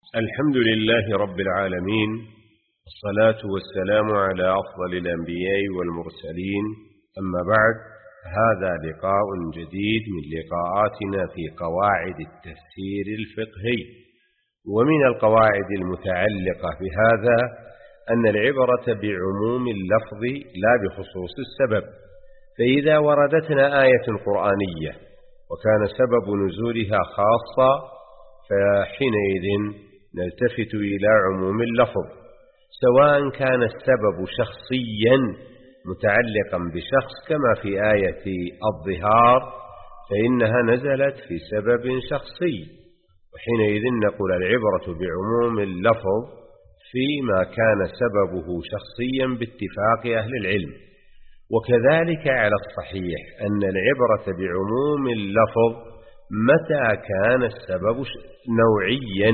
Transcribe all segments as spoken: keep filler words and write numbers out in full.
الحمد لله رب العالمين، والصلاة والسلام على أفضل الأنبياء والمرسلين، أما بعد. هذا لقاء جديد من لقاءاتنا في قواعد التفسير الفقهي. ومن القواعد المتعلقة بهذا أن العبرة بعموم اللفظ لا بخصوص السبب. فإذا وردتنا آية قرآنية وكان سبب نزولها خاصة فحينئذ نلتفت إلى عموم اللفظ، سواء كان السبب شخصيا متعلقا بشخص كما في آية الظهار فإنها نزلت في سبب شخصي، وحينئذ نقول العبرة بعموم اللفظ فيما كان سببه شخصيا باتفاق أهل العلم. وكذلك على الصحيح أن العبرة بعموم اللفظ متى كان السبب نوعيا.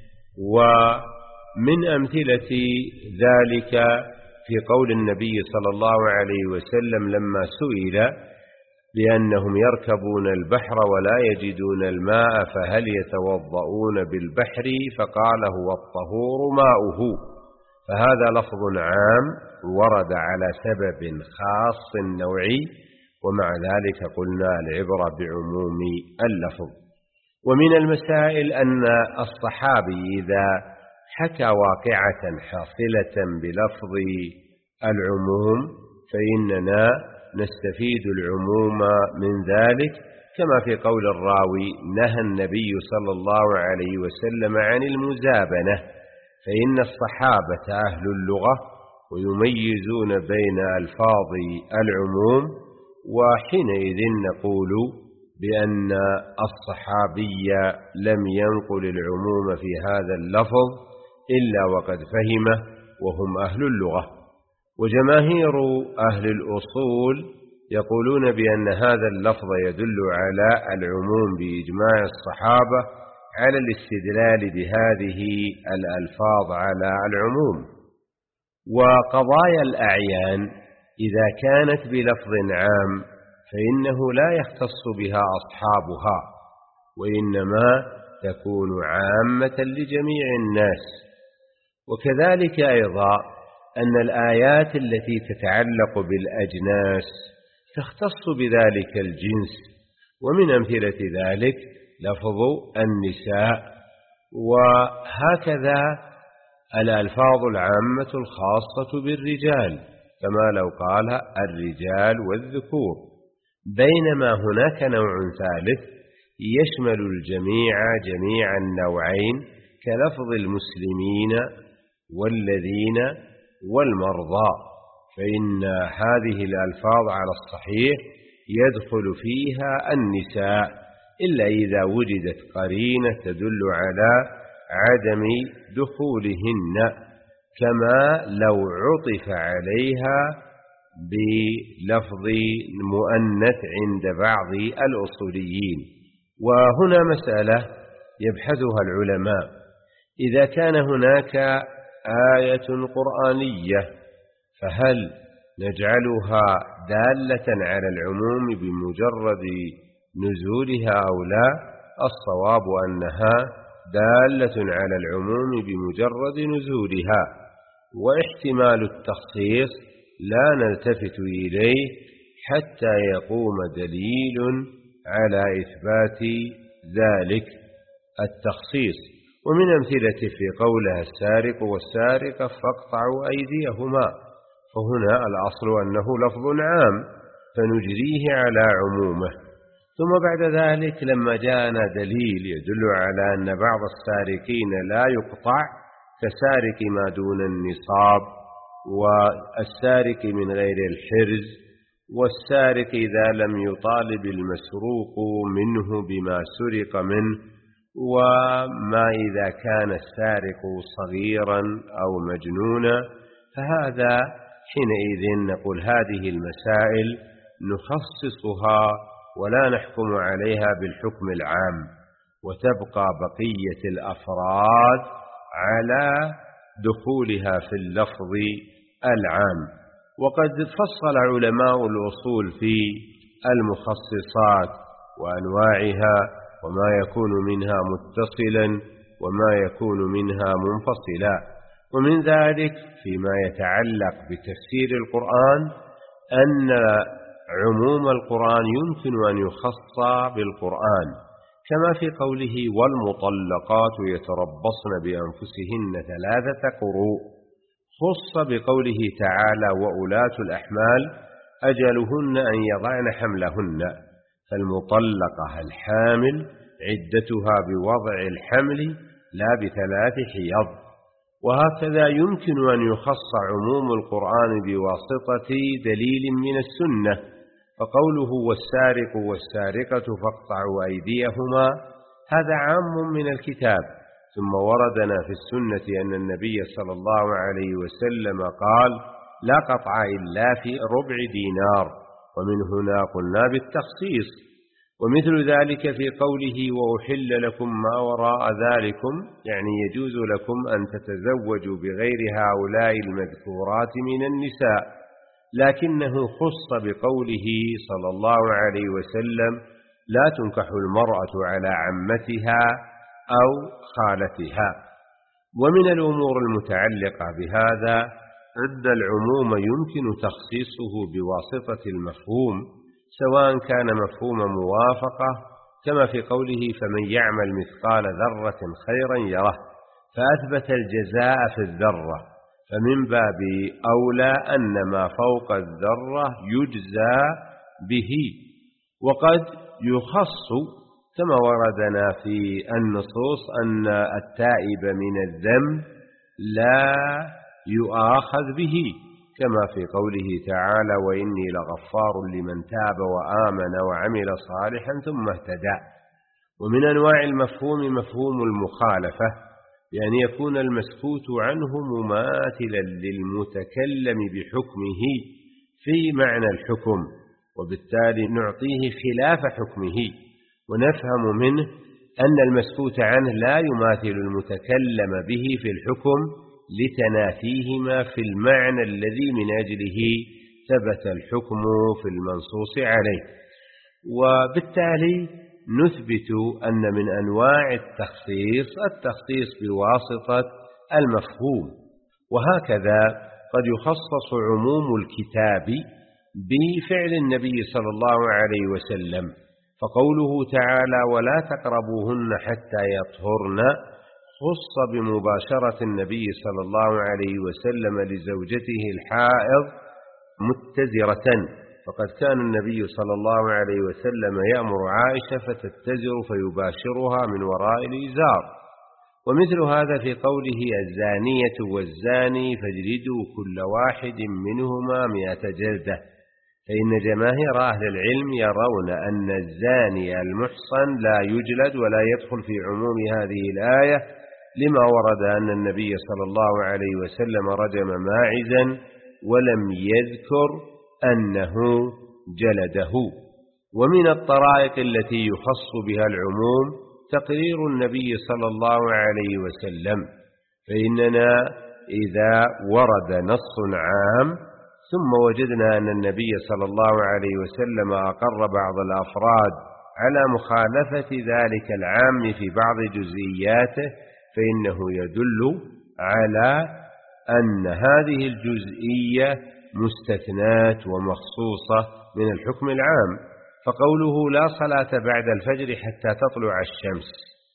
ومن أمثلة ذلك في قول النبي صلى الله عليه وسلم لما سئل بأنهم يركبون البحر ولا يجدون الماء فهل يتوضؤون بالبحر، فقال هو الطهور ماؤه. فهذا لفظ عام ورد على سبب خاص نوعي، ومع ذلك قلنا العبرة بعموم اللفظ. ومن المسائل أن الصحابي إذا حكى واقعة حاصلة بلفظ العموم فإننا نستفيد العموم من ذلك، كما في قول الراوي نهى النبي صلى الله عليه وسلم عن المزابنة، فإن الصحابة أهل اللغة ويميزون بين ألفاظ العموم، وحينئذ نقول بأن الصحابي لم ينقل العموم في هذا اللفظ إلا وقد فهمه وهم أهل اللغة. وجماهير أهل الأصول يقولون بأن هذا اللفظ يدل على العموم بإجماع الصحابة على الاستدلال بهذه الألفاظ على العموم. وقضايا الأعيان إذا كانت بلفظ عام فإنه لا يختص بها أصحابها، وإنما تكون عامة لجميع الناس. وكذلك أيضا أن الآيات التي تتعلق بالأجناس تختص بذلك الجنس، ومن أمثلة ذلك لفظ النساء. وهكذا الألفاظ العامة الخاصة بالرجال، كما لو قال الرجال والذكور، بينما هناك نوع ثالث يشمل الجميع جميع النوعين كلفظ المسلمين والذين والمرضى، فإن هذه الألفاظ على الصحيح يدخل فيها النساء إلا إذا وجدت قرينة تدل على عدم دخولهن، كما لو عطف عليها بلفظ مؤنث عند بعض الأصوليين. وهنا مسألة يبحثها العلماء: إذا كان هناك آية قرآنية فهل نجعلها دالة على العموم بمجرد نزولها أو لا؟ الصواب أنها دالة على العموم بمجرد نزولها، واحتمال التخصيص لا نلتفت إليه حتى يقوم دليل على إثبات ذلك التخصيص. ومن أمثلة في قولها السارق والسارقة فاقطعوا أيديهما، فهنا الأصل أنه لفظ عام فنجريه على عمومه. ثم بعد ذلك لما جاءنا دليل يدل على أن بعض السارقين لا يقطع كسارق ما دون النصاب، والسارق من غير الحرز، والسارق إذا لم يطالب المسروق منه بما سرق منه، وما إذا كان السارق صغيرا أو مجنونا، فهذا حينئذ نقول هذه المسائل نخصصها ولا نحكم عليها بالحكم العام، وتبقى بقية الأفراد على دخولها في اللفظ العام. وقد فصل علماء الأصول في المخصصات وأنواعها وما يكون منها متصلا وما يكون منها منفصلا. ومن ذلك فيما يتعلق بتفسير القرآن أن عموم القرآن يمكن أن يخص بالقرآن، كما في قوله والمطلقات يتربصن بأنفسهن ثلاثة قروء، خص بقوله تعالى وأولاة الأحمال أجلهن أن يضعن حملهن، فالمطلقة الحامل عدتها بوضع الحمل لا بثلاث حيض. وهكذا يمكن أن يخص عموم القرآن بواسطة دليل من السنة، فقوله والسارق والسارقة فاقطعوا أيديهما هذا عام من الكتاب. ثم وردنا في السنة أن النبي صلى الله عليه وسلم قال لا قطع إلا في ربع دينار، ومن هنا قلنا بالتخصيص. ومثل ذلك في قوله وأحل لكم ما وراء ذلكم، يعني يجوز لكم أن تتزوجوا بغير هؤلاء المذكورات من النساء، لكنه خص بقوله صلى الله عليه وسلم لا تنكح المرأة على عمتها أو خالتها. ومن الأمور المتعلقة بهذا أن العموم يمكن تخصيصه بواسطة المفهوم، سواء كان مفهوم موافقة كما في قوله فمن يعمل مثقال ذرة خيرا يره، فأثبت الجزاء في الذرة، فمن باب أولى أن ما فوق الذرة يجزى به. وقد يخص كما وردنا في النصوص أن التائب من الذنب لا يؤاخذ به، كما في قوله تعالى وإني لغفار لمن تاب وآمن وعمل صالحا ثم اهتدى. ومن أنواع المفهوم مفهوم المخالفة، بأن يكون المسكوت عنه مماثلا للمتكلم بحكمه في معنى الحكم، وبالتالي نعطيه خلاف حكمه، ونفهم منه أن المسكوت عنه لا يماثل المتكلم به في الحكم لتنافيهما في المعنى الذي من أجله ثبت الحكم في المنصوص عليه. وبالتالي نثبت أن من أنواع التخصيص التخصيص بواسطة المفهوم. وهكذا قد يخصص عموم الكتاب بفعل النبي صلى الله عليه وسلم، فقوله تعالى ولا تقربوهن حتى يطهرن خص بمباشرة النبي صلى الله عليه وسلم لزوجته الحائض متزرة، فقد كان النبي صلى الله عليه وسلم يأمر عائشة فتتزر فيباشرها من وراء الإزار. ومثل هذا في قوله الزانية والزاني فاجلدوا كل واحد منهما مئة جلدة، فإن جماهير أهل العلم يرون أن الزاني المحصن لا يجلد ولا يدخل في عموم هذه الآية، لما ورد أن النبي صلى الله عليه وسلم رجم ماعزا ولم يذكر أنه جلده. ومن الطرائق التي يخص بها العموم تقرير النبي صلى الله عليه وسلم، فإننا إذا ورد نص عام ثم وجدنا أن النبي صلى الله عليه وسلم أقر بعض الأفراد على مخالفة ذلك العام في بعض جزئياته، فإنه يدل على أن هذه الجزئية مستثنات ومخصوصة من الحكم العام. فقوله لا صلاة بعد الفجر حتى تطلع الشمس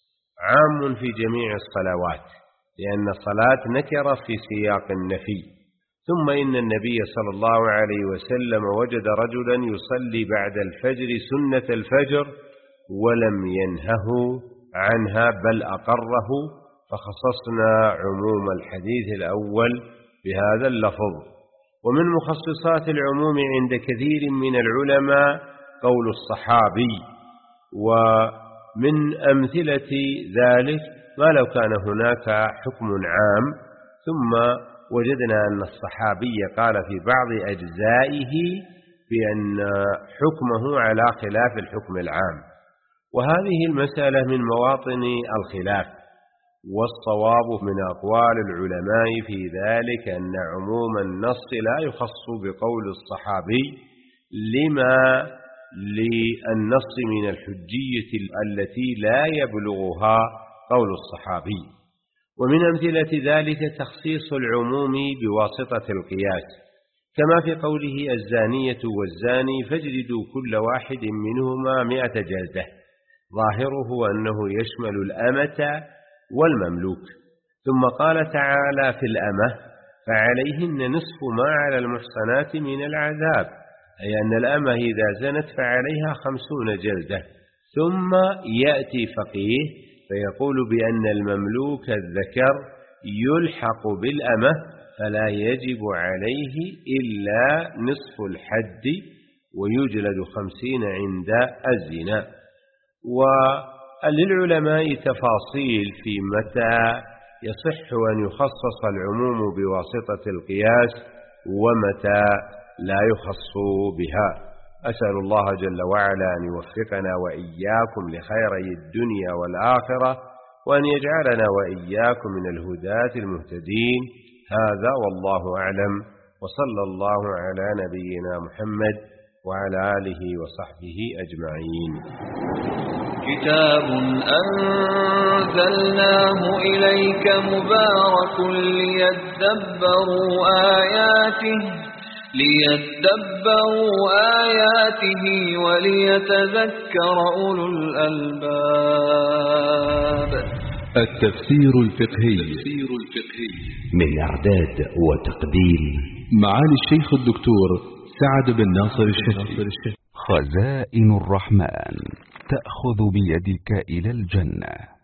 عام في جميع الصلوات، لأن الصلاة نكرة في سياق النفي. ثم إن النبي صلى الله عليه وسلم وجد رجلا يصلي بعد الفجر سنة الفجر ولم ينهه عنها بل أقره، فخصصنا عموم الحديث الأول بهذا اللفظ. ومن مخصصات العموم عند كثير من العلماء قول الصحابي، ومن أمثلة ذلك ما لو كان هناك حكم عام ثم وجدنا أن الصحابي قال في بعض أجزائه بأن حكمه على خلاف الحكم العام، وهذه المسألة من مواطن الخلاف، والصواب من أقوال العلماء في ذلك أن عموم النص لا يخص بقول الصحابي لما للنص من الحجية التي لا يبلغها قول الصحابي. ومن أمثلة ذلك تخصيص العموم بواسطة القياس، كما في قوله الزانية والزاني فاجلدوا كل واحد منهما مئة جلدة، ظاهره أنه يشمل الأمة والمملوك. ثم قال تعالى في الأمة فعليهن نصف ما على المحصنات من العذاب، أي أن الأمة إذا زنت فعليها خمسون جلدة. ثم يأتي فقيه فيقول بأن المملوك الذكر يلحق بالأمة فلا يجب عليه إلا نصف الحد ويجلد خمسين عند الزنا. وللعلماء تفاصيل في متى يصح أن يخصص العموم بواسطة القياس ومتى لا يخص بها. أسأل الله جل وعلا أن يوفقنا وإياكم لخيري الدنيا والآخرة، وأن يجعلنا وإياكم من الهداة المهتدين. هذا والله أعلم، وصلى الله على نبينا محمد وعلى آله وصحبه أجمعين. كتاب أنزلناه إليك مبارك ليدبروا آياته ليدبروا آياته وليتذكر أولو الألباب. التفسير الفقهي من إعداد وتقديم معالي الشيخ الدكتور سعد بن ناصر الشافعي. خزائن الرحمن تأخذ بيدك إلى الجنة.